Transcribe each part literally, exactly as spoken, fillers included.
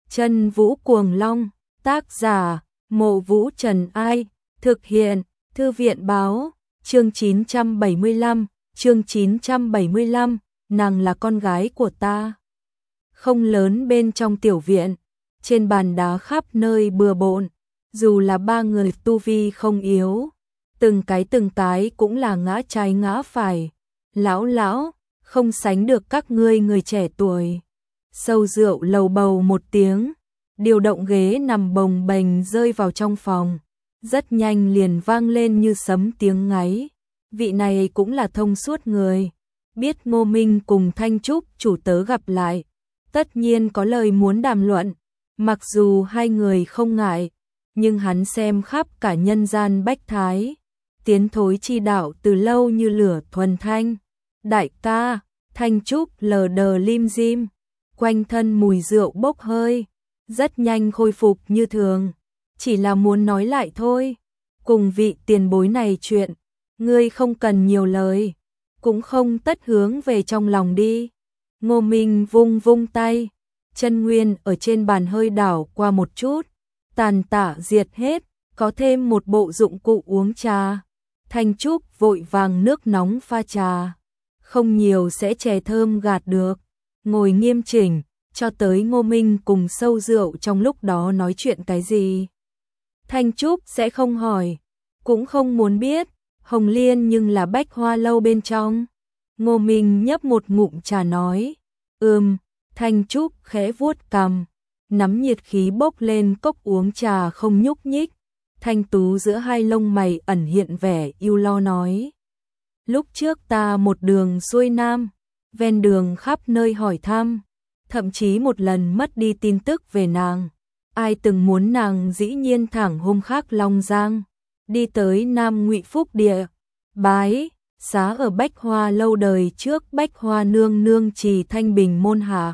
Chân Vũ Cuồng Long, tác giả, Mộ Vũ Trần Ai, thực hiện, Thư viện báo, chương chín trăm bảy mươi lăm, chương chín trăm bảy mươi lăm, nàng là con gái của ta. Không lớn bên trong tiểu viện, trên bàn đá khắp nơi bừa bộn, dù là ba người tu vi không yếu, từng cái từng cái cũng là ngã trái ngã phải, lão lão, không sánh được các ngươi người trẻ tuổi. Sâu rượu lầu bầu một tiếng, điều động ghế nằm bồng bềnh rơi vào trong phòng, rất nhanh liền vang lên như sấm tiếng ngáy. Vị này cũng là thông suốt người, biết Ngô Minh cùng Thanh Trúc chủ tớ gặp lại, tất nhiên có lời muốn đàm luận, mặc dù hai người không ngại, nhưng hắn xem khắp cả nhân gian bách thái, tiến thối chi đạo từ lâu như lửa thuần thanh. Đại ca, Thanh Trúc lờ đờ lim dim, quanh thân mùi rượu bốc hơi, rất nhanh khôi phục như thường, chỉ là muốn nói lại thôi, cùng vị tiền bối này chuyện, ngươi không cần nhiều lời, cũng không tất hướng về trong lòng đi. Ngô Minh vung vung tay, chân nguyên ở trên bàn hơi đảo qua một chút, tàn tạ diệt hết, có thêm một bộ dụng cụ uống trà. Thanh Trúc vội vàng nước nóng pha trà, không nhiều sẽ chè thơm gạt được, ngồi nghiêm chỉnh, cho tới Ngô Minh cùng sâu rượu trong lúc đó nói chuyện cái gì. Thanh Trúc sẽ không hỏi, cũng không muốn biết, Hồng Liên nhưng là bách hoa lâu bên trong. Ngô Minh nhấp một ngụm trà nói, ừm, Thanh Trúc khẽ vuốt cằm, nắm nhiệt khí bốc lên cốc uống trà không nhúc nhích, thanh tú giữa hai lông mày ẩn hiện vẻ ưu lo nói. Lúc trước ta một đường xuôi nam, ven đường khắp nơi hỏi thăm, thậm chí một lần mất đi tin tức về nàng. Ai từng muốn nàng dĩ nhiên thẳng hôm khác Long Giang, đi tới Nam Ngụy Phúc Địa, bái, xá ở Bách Hoa lâu đời trước Bách Hoa nương nương Trì Thanh Bình môn hạ.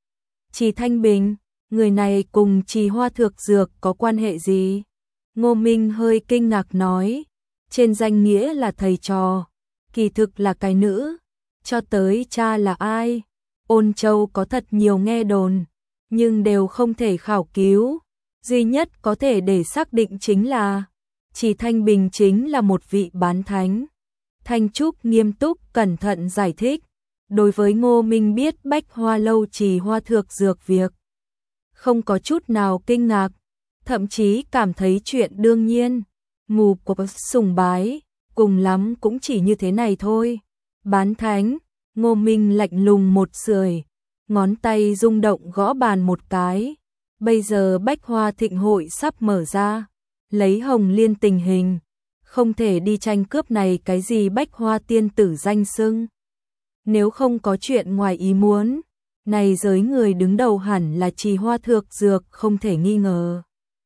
Trì Thanh Bình, người này cùng Trì Hoa Thược Dược có quan hệ gì? Ngô Minh hơi kinh ngạc nói, trên danh nghĩa là thầy trò, kỳ thực là cái nữ, cho tới cha là ai? Ôn Châu có thật nhiều nghe đồn, nhưng đều không thể khảo cứu, duy nhất có thể để xác định chính là Trì Thanh Bình chính là một vị bán thánh. Thanh Trúc nghiêm túc cẩn thận giải thích, đối với Ngô Minh biết Bách Hoa lâu Trì Hoa Thược Dược việc, không có chút nào kinh ngạc, thậm chí cảm thấy chuyện đương nhiên, mù của sùng bái, cùng lắm cũng chỉ như thế này thôi. Bán thánh, Ngô Minh lạnh lùng một sưởi, ngón tay rung động gõ bàn một cái. Bây giờ Bách Hoa thịnh hội sắp mở ra, lấy Hồng Liên tình hình, không thể đi tranh cướp này cái gì Bách Hoa tiên tử danh xưng. Nếu không có chuyện ngoài ý muốn, này giới người đứng đầu hẳn là Trì Hoa Thược Dược không thể nghi ngờ.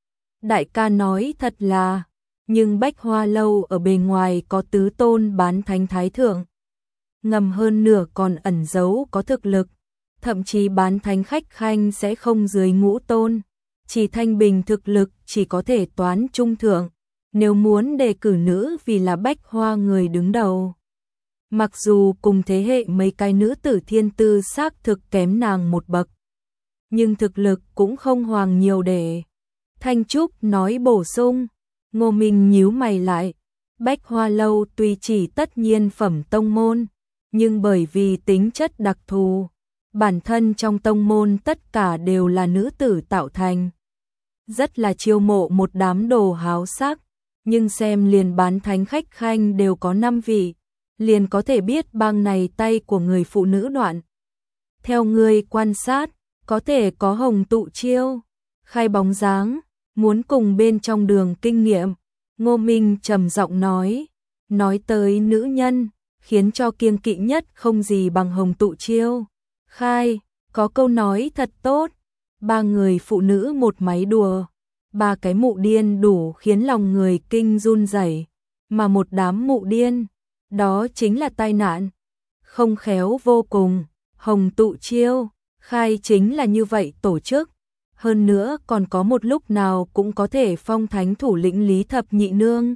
Đại ca nói thật là, nhưng Bách Hoa lâu ở bề ngoài có tứ tôn bán thánh thái thượng, ngầm hơn nửa còn ẩn giấu có thực lực, thậm chí bán thánh khách khanh sẽ không dưới ngũ tôn. Trì Thanh Bình thực lực chỉ có thể toán trung thượng, nếu muốn đề cử nữ vì là Bách Hoa người đứng đầu. Mặc dù cùng thế hệ mấy cái nữ tử thiên tư xác thực kém nàng một bậc, nhưng thực lực cũng không hoàng nhiều để. Thanh Trúc nói bổ sung. Ngô Minh nhíu mày lại, Bách Hoa lâu tuy chỉ tất nhiên phẩm tông môn, nhưng bởi vì tính chất đặc thù, bản thân trong tông môn tất cả đều là nữ tử tạo thành, rất là chiêu mộ một đám đồ háo sắc, nhưng xem liền bán thánh khách khanh đều có năm vị, liền có thể biết bang này tay của người phụ nữ đoạn. Theo người quan sát, có thể có hồng tụ chiêu, khai bóng dáng, muốn cùng bên trong đường kinh nghiệm. Ngô Minh trầm giọng nói, nói tới nữ nhân, khiến cho kiêng kỵ nhất không gì bằng hồng tụ chiêu. Khai, có câu nói thật tốt, ba người phụ nữ một máy đùa, ba cái mụ điên đủ khiến lòng người kinh run rẩy, mà một đám mụ điên, đó chính là tai nạn, không khéo vô cùng. Hồng tụ chiêu, khai chính là như vậy tổ chức. Hơn nữa còn có một lúc nào cũng có thể phong thánh thủ lĩnh Lý Thập Nhị Nương.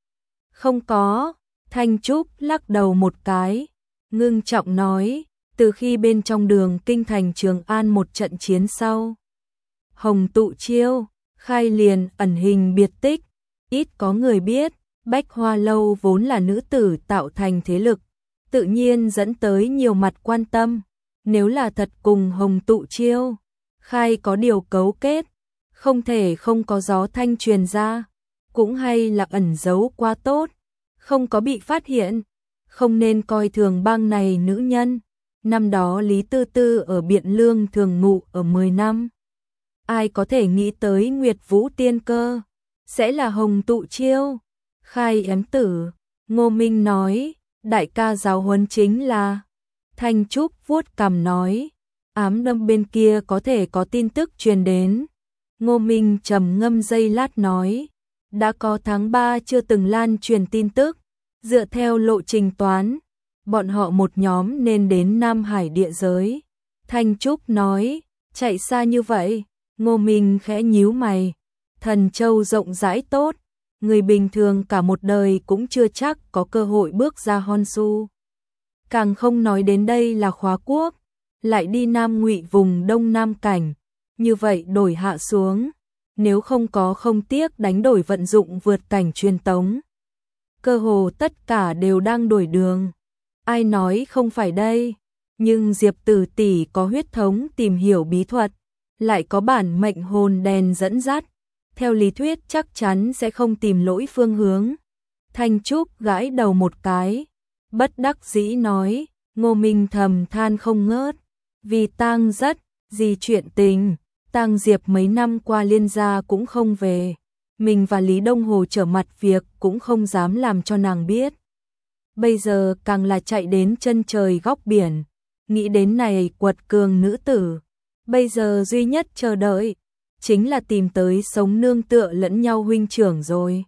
Không có, Thanh Trúc lắc đầu một cái, ngưng trọng nói, từ khi bên trong đường kinh thành Trường An một trận chiến sau, Hồng Tụ Chiêu, khai liền ẩn hình biệt tích, ít có người biết, Bách Hoa Lâu vốn là nữ tử tạo thành thế lực, tự nhiên dẫn tới nhiều mặt quan tâm. Nếu là thật cùng Hồng Tụ Chiêu, khai có điều cấu kết, không thể không có gió thanh truyền ra, cũng hay là ẩn giấu quá tốt, không có bị phát hiện, không nên coi thường bang này nữ nhân. Năm đó Lý Tư Tư ở Biện Lương thường ngụ ở mười năm. Ai có thể nghĩ tới Nguyệt Vũ Tiên Cơ sẽ là Hồng Tụ Chiêu? Khai ém tử, Ngô Minh nói, đại ca giáo huấn chính là. Thanh Trúc vuốt cằm nói, ám đâm bên kia có thể có tin tức truyền đến. Ngô Minh trầm ngâm giây lát nói, đã có tháng ba chưa từng lan truyền tin tức, dựa theo lộ trình toán, bọn họ một nhóm nên đến Nam Hải địa giới. Thanh Trúc nói, chạy xa như vậy? Ngô Minh khẽ nhíu mày, Thần Châu rộng rãi tốt, người bình thường cả một đời cũng chưa chắc có cơ hội bước ra Honshu. Càng không nói đến đây là Khóa Quốc, lại đi Nam Ngụy vùng Đông Nam Cảnh, như vậy đổi hạ xuống, nếu không có không tiếc đánh đổi vận dụng vượt cảnh truyền tống. Cơ hồ tất cả đều đang đổi đường. Ai nói không phải đây, nhưng Diệp Tử tỷ có huyết thống tìm hiểu bí thuật, lại có bản mệnh hồn đèn dẫn dắt, theo lý thuyết chắc chắn sẽ không tìm lỗi phương hướng. Thanh Trúc gãi đầu một cái, bất đắc dĩ nói, Ngô Minh thầm than không ngớt, vì tang rất, gì chuyện tình, tang Diệp mấy năm qua liên gia cũng không về, mình và Lý Đông Hồ trở mặt việc cũng không dám làm cho nàng biết. Bây giờ càng là chạy đến chân trời góc biển, nghĩ đến này quật cường nữ tử, bây giờ duy nhất chờ đợi, chính là tìm tới sống nương tựa lẫn nhau huynh trưởng rồi.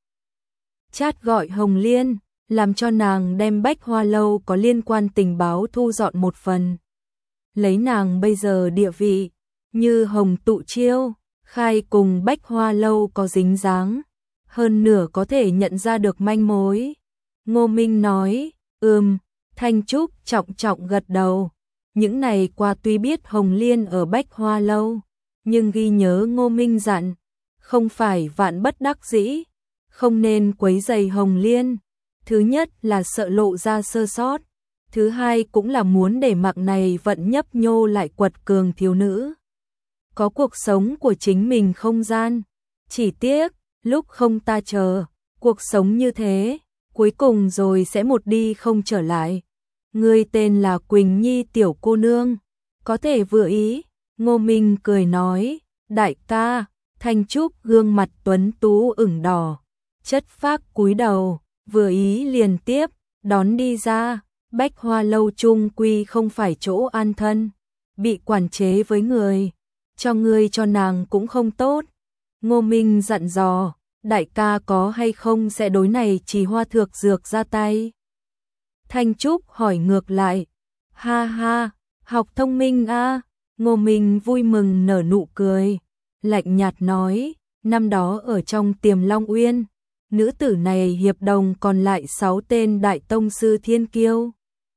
Chat gọi Hồng Liên, làm cho nàng đem Bách Hoa Lâu có liên quan tình báo thu dọn một phần. Lấy nàng bây giờ địa vị, như Hồng Tụ Chiêu, khai cùng Bách Hoa Lâu có dính dáng, hơn nửa có thể nhận ra được manh mối. Ngô Minh nói, ừm, Thanh Trúc trọng trọng gật đầu. Những này qua tuy biết Hồng Liên ở Bách Hoa Lâu, nhưng ghi nhớ Ngô Minh dặn, không phải vạn bất đắc dĩ, không nên quấy rầy Hồng Liên. Thứ nhất là sợ lộ ra sơ sót, thứ hai cũng là muốn để mặc này vận nhấp nhô lại quật cường thiếu nữ. Có cuộc sống của chính mình không gian, chỉ tiếc, lúc không ta chờ, cuộc sống như thế, cuối cùng rồi sẽ một đi không trở lại. Người tên là Quỳnh Nhi tiểu cô nương, có thể vừa ý. Ngô Minh cười nói, đại ca. Thanh Trúc gương mặt tuấn tú ửng đỏ, chất phác cúi đầu, vừa ý liền tiếp, đón đi ra. Bách Hoa Lâu chung quy không phải chỗ an thân, bị quản chế với người, cho ngươi cho nàng cũng không tốt. Ngô Minh dặn dò, đại ca có hay không sẽ đối này Chỉ Hoa Thược Dược ra tay. Thanh Trúc hỏi ngược lại, ha ha, học thông minh a. Ngô Minh vui mừng nở nụ cười, lạnh nhạt nói, năm đó ở trong Tiềm Long Uyên, nữ tử này hiệp đồng còn lại sáu tên đại tông sư thiên kiêu,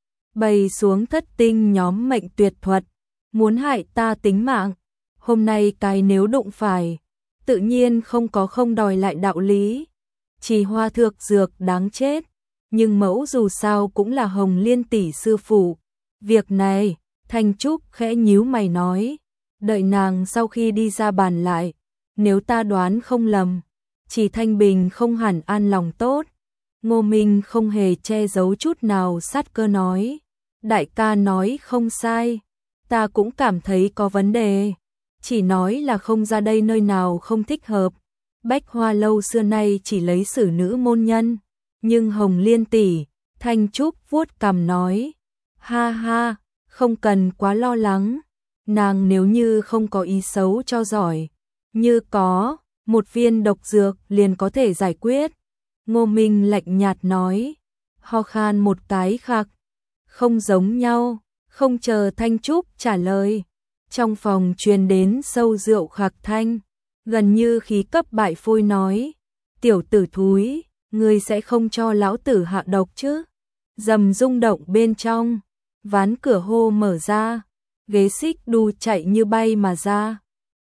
bày xuống thất tinh nhóm mệnh tuyệt thuật, muốn hại ta tính mạng. Hôm nay cái nếu đụng phải, tự nhiên không có không đòi lại đạo lý. Chỉ Hoa Thược Dược đáng chết, nhưng mẫu dù sao cũng là Hồng Liên tỷ sư phụ. Việc này, Thanh Trúc khẽ nhíu mày nói, đợi nàng sau khi đi ra bàn lại, nếu ta đoán không lầm, Chỉ Thanh Bình không hẳn an lòng tốt. Ngô Minh không hề che giấu chút nào sát cơ nói, đại ca nói không sai, ta cũng cảm thấy có vấn đề, chỉ nói là không ra đây nơi nào không thích hợp. Bách Hoa Lâu xưa nay chỉ lấy xử nữ môn nhân, nhưng Hồng Liên tỷ, Thanh Trúc vuốt cằm nói, ha ha, không cần quá lo lắng, nàng nếu như không có ý xấu cho giỏi, như có một viên độc dược liền có thể giải quyết. Ngô Minh lạnh nhạt nói, ho khan một cái khạc, không giống nhau. Không chờ Thanh Trúc trả lời, trong phòng truyền đến sâu rượu khạc thanh, gần như khí cấp bại phôi nói, tiểu tử thúi, ngươi sẽ không cho lão tử hạ độc chứ? Dầm rung động bên trong, ván cửa hô mở ra, ghế xích đu chạy như bay mà ra,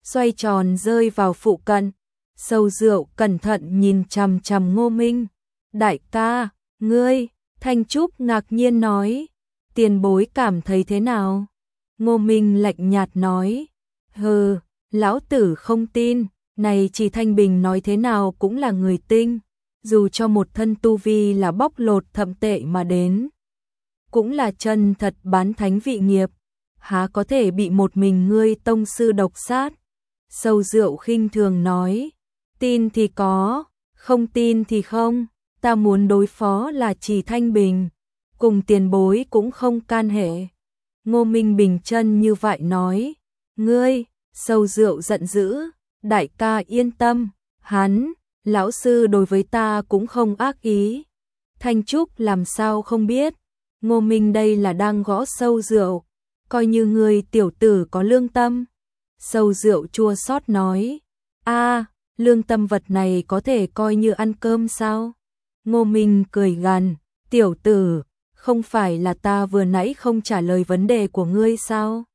xoay tròn rơi vào phụ cận. Sâu Rượu cẩn thận nhìn chằm chằm Ngô Minh. Đại ca, ngươi, Thanh Trúc ngạc nhiên nói. Tiền bối cảm thấy thế nào? Ngô Minh lạnh nhạt nói. Hừ, lão tử không tin, này chỉ Thanh Bình nói thế nào cũng là người tinh. Dù cho một thân tu vi là bóc lột thậm tệ mà đến, cũng là chân thật bán thánh vị nghiệp, há có thể bị một mình ngươi tông sư độc sát. Sâu Rượu khinh thường nói, tin thì có, không tin thì không, ta muốn đối phó là chỉ Thanh Bình, cùng tiền bối cũng không can hệ. Ngô Minh bình chân như vậy nói, ngươi, Sâu Rượu giận dữ, đại ca yên tâm, hắn, lão sư đối với ta cũng không ác ý. Thanh Trúc làm sao không biết, Ngô Minh đây là đang gõ Sâu Rượu, coi như người tiểu tử có lương tâm. Sâu Rượu chua xót nói, a, lương tâm vật này có thể coi như ăn cơm sao? Ngô Minh cười gằn, tiểu tử, không phải là ta vừa nãy không trả lời vấn đề của ngươi sao?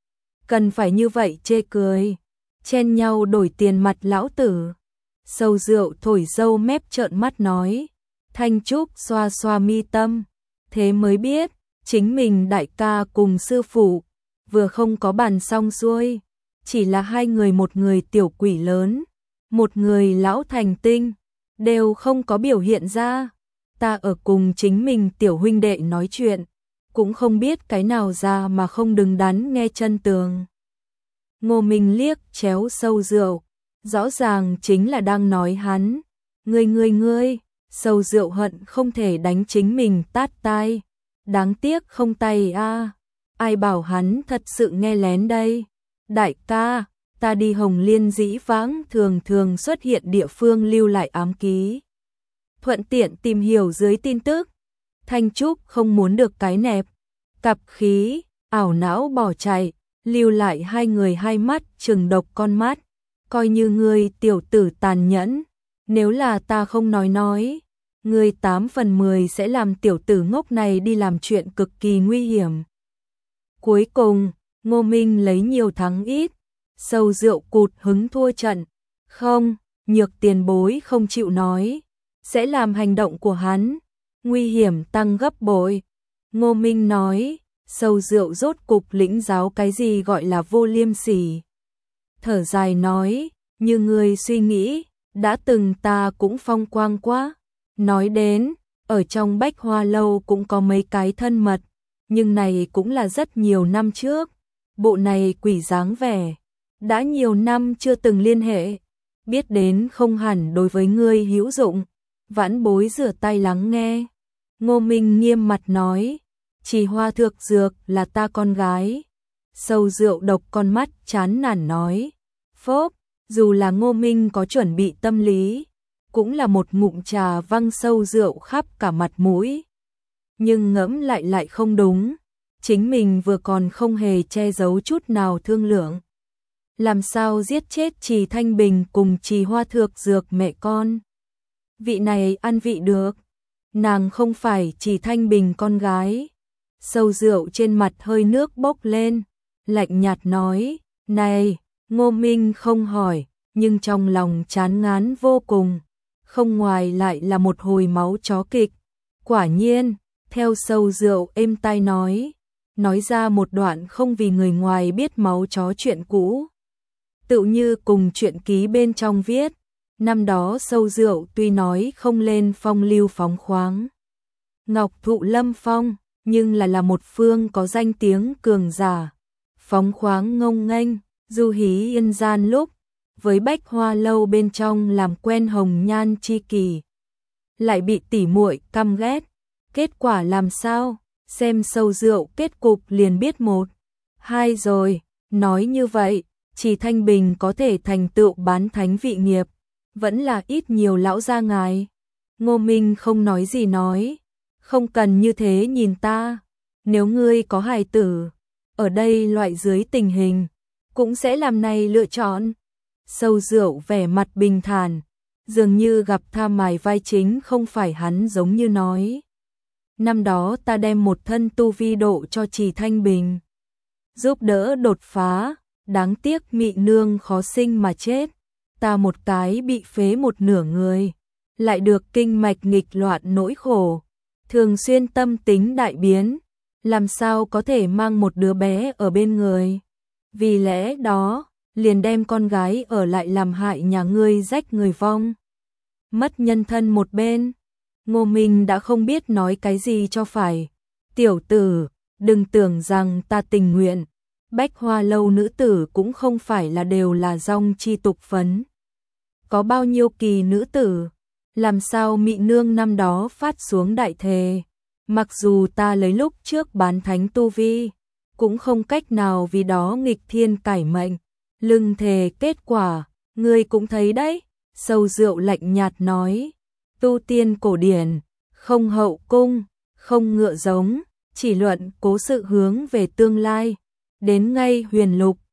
Cần phải như vậy chê cười, chen nhau đổi tiền mặt lão tử. Sâu Rượu thổi râu mép trợn mắt nói, Thanh Trúc xoa xoa mi tâm, thế mới biết, chính mình đại ca cùng sư phụ, vừa không có bàn xong xuôi, chỉ là hai người, một người tiểu quỷ lớn, một người lão thành tinh, đều không có biểu hiện ra. Ta ở cùng chính mình tiểu huynh đệ nói chuyện, cũng không biết cái nào ra mà không đứng đắn nghe chân tường. Ngô Minh liếc chéo Sâu Rượu, rõ ràng chính là đang nói hắn. Ngươi ngươi ngươi, Sâu Rượu hận không thể đánh chính mình tát tai. Đáng tiếc không tay a, ai bảo hắn thật sự nghe lén đây. Đại ca, ta đi Hồng Liên dĩ vãng thường thường xuất hiện địa phương lưu lại ám ký, thuận tiện tìm hiểu dưới tin tức. Thanh Trúc không muốn được cái nẹp, cặp khí, ảo não bỏ chạy, lưu lại hai người hai mắt trừng độc con mắt. Coi như ngươi tiểu tử tàn nhẫn, nếu là ta không nói nói, ngươi tám phần mười sẽ làm tiểu tử ngốc này đi làm chuyện cực kỳ nguy hiểm. Cuối cùng, Ngô Minh lấy nhiều thắng ít, Sâu Rượu cụt hứng thua trận. Không, Nhược tiền bối không chịu nói, sẽ làm hành động của hắn nguy hiểm tăng gấp bội. Ngô Minh nói, Sâu Rượu rốt cục lĩnh giáo cái gì gọi là vô liêm sỉ. Thở dài nói, như người suy nghĩ, đã từng ta cũng phong quang quá. Nói đến, ở trong Bách Hoa Lâu cũng có mấy cái thân mật, nhưng này cũng là rất nhiều năm trước. Bộ này quỷ dáng vẻ, đã nhiều năm chưa từng liên hệ, biết đến không hẳn đối với ngươi hữu dụng. Vãn bối rửa tay lắng nghe. Ngô Minh nghiêm mặt nói, Chỉ Hoa Thược Dược là ta con gái. Sâu Rượu độc con mắt chán nản nói, phốp, dù là Ngô Minh có chuẩn bị tâm lý, cũng là một ngụm trà văng Sâu Rượu khắp cả mặt mũi. Nhưng ngẫm lại lại không đúng, chính mình vừa còn không hề che giấu chút nào thương lượng. Làm sao giết chết Trì Thanh Bình cùng Trì Hoa Thược Dược mẹ con? Vị này ăn vị được, nàng không phải Trì Thanh Bình con gái. Sâu Rượu trên mặt hơi nước bốc lên, lạnh nhạt nói, này, Ngô Minh không hỏi, nhưng trong lòng chán ngán vô cùng, không ngoài lại là một hồi máu chó kịch. Quả nhiên, theo Sâu Rượu êm tai nói, nói ra một đoạn không vì người ngoài biết máu chó chuyện cũ. Tự như cùng truyện ký bên trong viết, năm đó Sâu Rượu tuy nói không lên phong lưu phóng khoáng, ngọc thụ lâm phong, nhưng là là một phương có danh tiếng cường giả, phóng khoáng ngông nghênh, du hí yên gian lúc, với Bách Hoa Lâu bên trong làm quen hồng nhan chi kỷ, lại bị tỉ muội căm ghét. Kết quả làm sao? Xem Sâu Rượu kết cục liền biết một, hai rồi. Nói như vậy, Trì Thanh Bình có thể thành tựu bán thánh vị nghiệp, vẫn là ít nhiều lão gia ngài. Ngô Minh không nói gì nói, không cần như thế nhìn ta, nếu ngươi có hài tử, ở đây loại dưới tình hình, cũng sẽ làm này lựa chọn. Sâu Rượu vẻ mặt bình thản, dường như gặp tha mài vai chính không phải hắn giống như nói. Năm đó ta đem một thân tu vi độ cho Trì Thanh Bình, giúp đỡ đột phá, đáng tiếc Mị nương khó sinh mà chết, ta một cái bị phế một nửa người, lại được kinh mạch nghịch loạn nỗi khổ, thường xuyên tâm tính đại biến, làm sao có thể mang một đứa bé ở bên người. Vì lẽ đó, liền đem con gái ở lại làm hại nhà ngươi rách người vong, mất nhân thân một bên. Ngô Minh đã không biết nói cái gì cho phải. Tiểu tử, đừng tưởng rằng ta tình nguyện, Bách Hoa lâu nữ tử cũng không phải là đều là dong chi tục phấn. Có bao nhiêu kỳ nữ tử, làm sao Mị nương năm đó phát xuống đại thề, mặc dù ta lấy lúc trước bán thánh tu vi, cũng không cách nào vì đó nghịch thiên cải mệnh, lưng thề kết quả, ngươi cũng thấy đấy. Sâu Rượu lạnh nhạt nói, tu tiên cổ điển, không hậu cung, không ngựa giống, chỉ luận cố sự hướng về tương lai, đến ngay huyền lục,